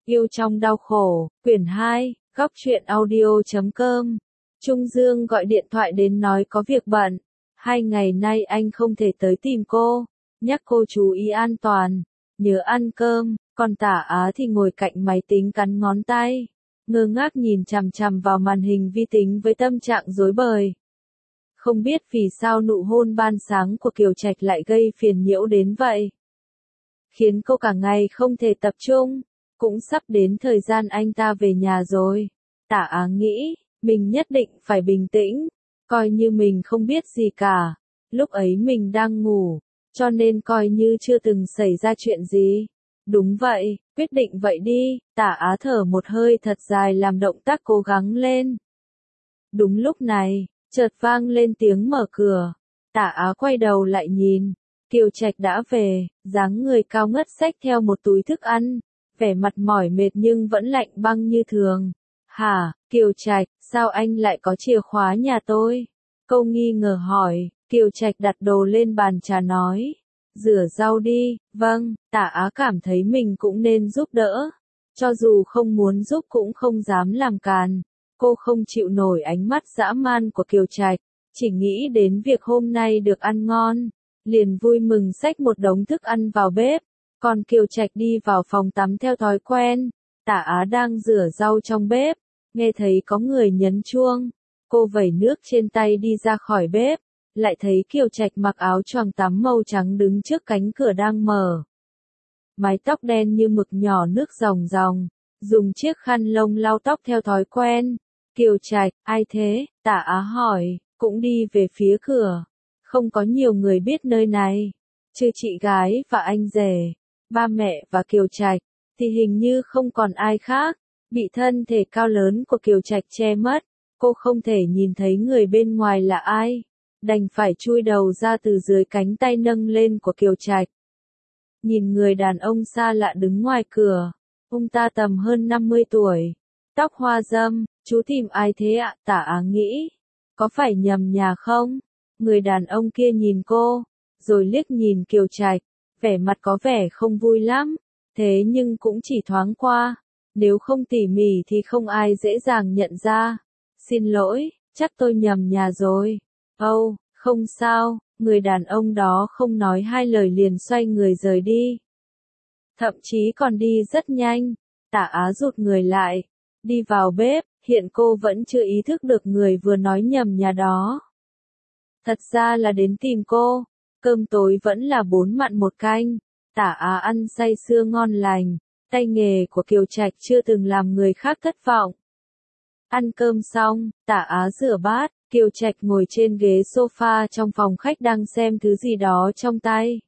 Yêu trong đau khổ, quyển 2, góc truyện audio.com. Trung Dương gọi điện thoại đến nói có việc bận. 2 ngày nay anh không thể tới tìm cô. Nhắc cô chú ý an toàn. Nhớ ăn cơm. Còn Tả Á thì ngồi cạnh máy tính cắn ngón tay. Ngơ ngác nhìn chằm chằm vào màn hình vi tính với tâm trạng rối bời. Không biết vì sao nụ hôn ban sáng của Kiều Trạch lại gây phiền nhiễu đến vậy. Khiến cô cả ngày không thể tập trung. Cũng sắp đến thời gian anh ta về nhà rồi. Tả Á nghĩ, mình nhất định phải bình tĩnh, coi như mình không biết gì cả. Lúc ấy mình đang ngủ, cho nên coi như chưa từng xảy ra chuyện gì. Đúng vậy, quyết định vậy đi. Tả Á thở một hơi thật dài làm động tác cố gắng lên. Đúng lúc này, chợt vang lên tiếng mở cửa. Tả Á quay đầu lại nhìn, Kiều Trạch đã về, dáng người cao ngất xách theo một túi thức ăn. Vẻ mặt mỏi mệt nhưng vẫn lạnh băng như thường. Hả, Kiều Trạch, sao anh lại có chìa khóa nhà tôi? Cô nghi ngờ hỏi. Kiều Trạch đặt đồ lên bàn trà nói. Rửa rau đi. Vâng. Tả Á cảm thấy mình cũng nên giúp đỡ. Cho dù không muốn giúp cũng không dám làm càn. Cô không chịu nổi ánh mắt dã man của Kiều Trạch. Chỉ nghĩ đến việc hôm nay được ăn ngon. Liền vui mừng xách một đống thức ăn vào bếp. Còn Kiều Trạch đi vào phòng tắm theo thói quen. Tả Á đang rửa rau trong bếp, nghe thấy có người nhấn chuông. Cô vẩy nước trên tay đi ra khỏi bếp, lại thấy Kiều Trạch mặc áo choàng tắm màu trắng đứng trước cánh cửa đang mở. Mái tóc đen như mực nhỏ nước ròng ròng, dùng chiếc khăn lông lau tóc theo thói quen. Kiều Trạch, ai thế? Tả Á hỏi, cũng đi về phía cửa. Không có nhiều người biết nơi này, trừ chị gái và anh rể. Ba mẹ và Kiều Trạch, thì hình như không còn ai khác. Bị thân thể cao lớn của Kiều Trạch che mất, cô không thể nhìn thấy người bên ngoài là ai. Đành phải chui đầu ra từ dưới cánh tay nâng lên của Kiều Trạch. Nhìn người đàn ông xa lạ đứng ngoài cửa. Ông ta tầm hơn 50 tuổi. Tóc hoa râm, chú tìm ai thế ạ? Tả Á nghĩ. Có phải nhầm nhà không? Người đàn ông kia nhìn cô, rồi liếc nhìn Kiều Trạch. Vẻ mặt có vẻ không vui lắm, thế nhưng cũng chỉ thoáng qua, nếu không tỉ mỉ thì không ai dễ dàng nhận ra. Xin lỗi, chắc tôi nhầm nhà rồi. Âu, không sao, người đàn ông đó không nói hai lời liền xoay người rời đi. Thậm chí còn đi rất nhanh. Tả Á rụt người lại, đi vào bếp, hiện cô vẫn chưa ý thức được người vừa nói nhầm nhà đó. Thật ra là đến tìm cô. Cơm tối vẫn là 4 mặn 1 canh. Tả Á ăn say sưa ngon lành. Tay nghề của Kiều Trạch chưa từng làm người khác thất vọng. Ăn cơm xong, Tả Á rửa bát. Kiều Trạch ngồi trên ghế sofa trong phòng khách đang xem thứ gì đó trong tay.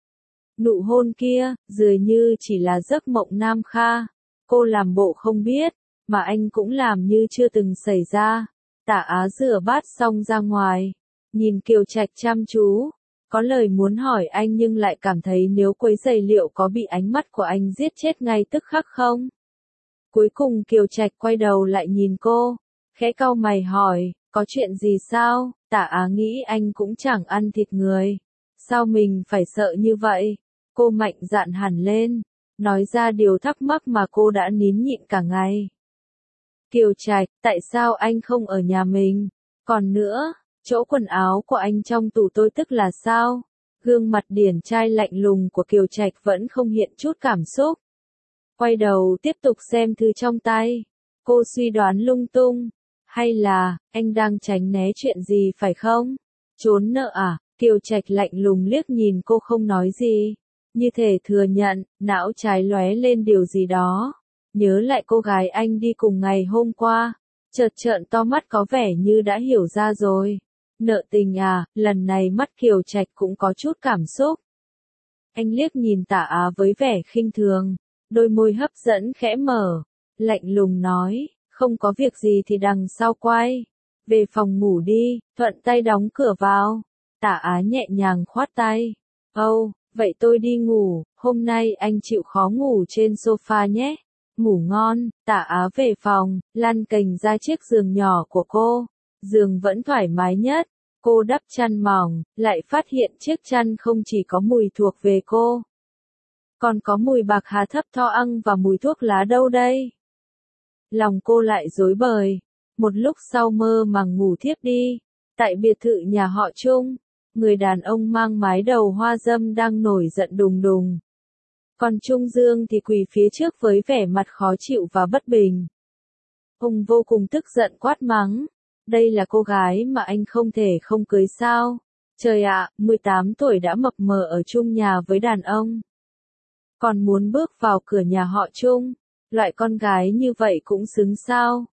Nụ hôn kia, dường như chỉ là giấc mộng nam kha. Cô làm bộ không biết, mà anh cũng làm như chưa từng xảy ra. Tả Á rửa bát xong ra ngoài. Nhìn Kiều Trạch chăm chú. Có lời muốn hỏi anh nhưng lại cảm thấy nếu quấy rầy liệu có bị ánh mắt của anh giết chết ngay tức khắc không? Cuối cùng Kiều Trạch quay đầu lại nhìn cô, khẽ cau mày hỏi, có chuyện gì sao? Tả Á nghĩ anh cũng chẳng ăn thịt người. Sao mình phải sợ như vậy? Cô mạnh dạn hẳn lên, nói ra điều thắc mắc mà cô đã nín nhịn cả ngày. Kiều Trạch, tại sao anh không ở nhà mình? Còn nữa, chỗ quần áo của anh trong tủ tôi tức là sao? Gương mặt điển trai lạnh lùng của Kiều Trạch vẫn không hiện chút cảm xúc. Quay đầu tiếp tục xem thư trong tay. Cô suy đoán lung tung. Hay là, anh đang tránh né chuyện gì phải không? Trốn nợ à? Kiều Trạch lạnh lùng liếc nhìn cô không nói gì. Như thể thừa nhận, não trái lóe lên điều gì đó. Nhớ lại cô gái anh đi cùng ngày hôm qua. Chợt trợn to mắt có vẻ như đã hiểu ra rồi. Nợ tình à? Lần này mắt Kiều Trạch cũng có chút cảm xúc. Anh liếc nhìn Tả Á với vẻ khinh thường. Đôi môi hấp dẫn khẽ mở. Lạnh lùng nói, không có việc gì thì đằng sau quay. Về phòng ngủ đi, thuận tay đóng cửa vào. Tả Á nhẹ nhàng khoát tay. Âu, vậy tôi đi ngủ, hôm nay anh chịu khó ngủ trên sofa nhé. Ngủ ngon. Tả Á về phòng, lăn cành ra chiếc giường nhỏ của cô. Giường vẫn thoải mái nhất. Cô đắp chăn mỏng, lại phát hiện chiếc chăn không chỉ có mùi thuộc về cô. Còn có mùi bạc hà thấp tho ăn và mùi thuốc lá đâu đây? Lòng cô lại rối bời. Một lúc sau mơ màng ngủ thiếp đi. Tại biệt thự nhà họ Trung, người đàn ông mang mái đầu hoa dâm đang nổi giận đùng đùng. Còn Trung Dương thì quỳ phía trước với vẻ mặt khó chịu và bất bình. Ông vô cùng tức giận quát mắng. Đây là cô gái mà anh không thể không cưới sao? Trời ạ, 18 tuổi đã mập mờ ở chung nhà với đàn ông. Còn muốn bước vào cửa nhà họ Trung. Loại con gái như vậy cũng xứng sao?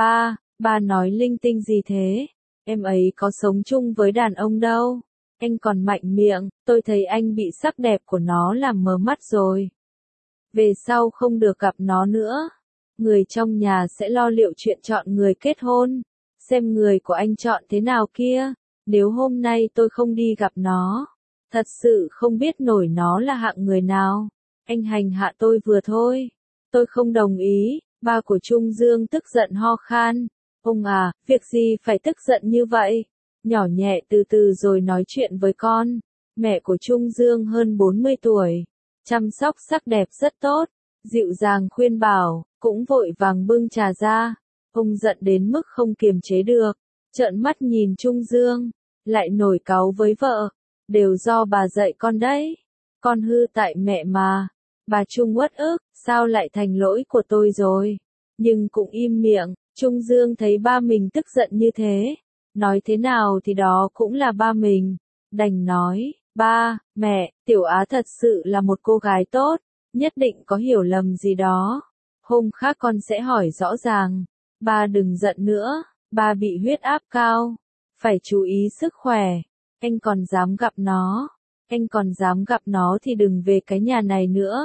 Ba nói linh tinh gì thế? Em ấy có sống chung với đàn ông đâu. Anh còn mạnh miệng, tôi thấy anh bị sắc đẹp của nó làm mờ mắt rồi. Về sau không được gặp nó nữa. Người trong nhà sẽ lo liệu chuyện chọn người kết hôn. Xem người của anh chọn thế nào kia. Nếu hôm nay tôi không đi gặp nó, thật sự không biết nổi nó là hạng người nào. Anh hành hạ tôi vừa thôi. Tôi không đồng ý. Ba của Trung Dương tức giận ho khan. Ông à, việc gì phải tức giận như vậy? Nhỏ nhẹ từ từ rồi nói chuyện với con. Mẹ của Trung Dương hơn 40 tuổi. Chăm sóc sắc đẹp rất tốt. Dịu dàng khuyên bảo, cũng vội vàng bưng trà ra. Ông giận đến mức không kiềm chế được. Trợn mắt nhìn Trung Dương. Lại nổi cáu với vợ. Đều do bà dạy con đấy. Con hư tại mẹ mà. Bà Trung uất ức, sao lại thành lỗi của tôi rồi? Nhưng cũng im miệng. Trung Dương thấy ba mình tức giận như thế. Nói thế nào thì đó cũng là ba mình. Đành nói, ba, mẹ, Tiểu Á thật sự là một cô gái tốt. Nhất định có hiểu lầm gì đó. Hôm khác con sẽ hỏi rõ ràng. Ba đừng giận nữa. Ba bị huyết áp cao. Phải chú ý sức khỏe. Anh còn dám gặp nó. Anh còn dám gặp nó thì đừng về cái nhà này nữa.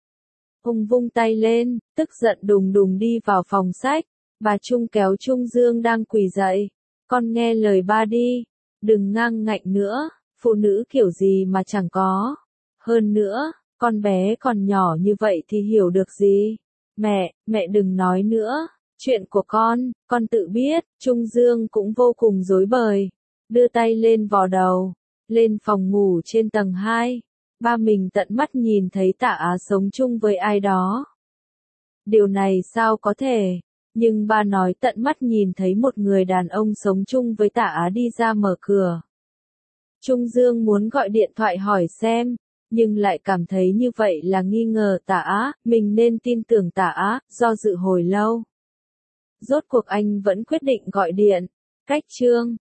Ông vung tay lên, tức giận đùng đùng đi vào phòng sách. Bà Trung kéo Trung Dương đang quỳ dậy. Con nghe lời ba đi. Đừng ngang ngạnh nữa. Phụ nữ kiểu gì mà chẳng có. Hơn nữa, con bé còn nhỏ như vậy thì hiểu được gì. Mẹ đừng nói nữa. Chuyện của con tự biết. Trung Dương cũng vô cùng rối bời. Đưa tay lên vò đầu. Lên phòng ngủ trên tầng 2. Ba mình tận mắt nhìn thấy Tạ Á sống chung với ai đó. Điều này sao có thể? Nhưng ba nói tận mắt nhìn thấy một người đàn ông sống chung với Tạ Á đi ra mở cửa. Trung Dương muốn gọi điện thoại hỏi xem, nhưng lại cảm thấy như vậy là nghi ngờ Tạ Á, mình nên tin tưởng Tạ Á, do dự hồi lâu. Rốt cuộc anh vẫn quyết định gọi điện. Cách chương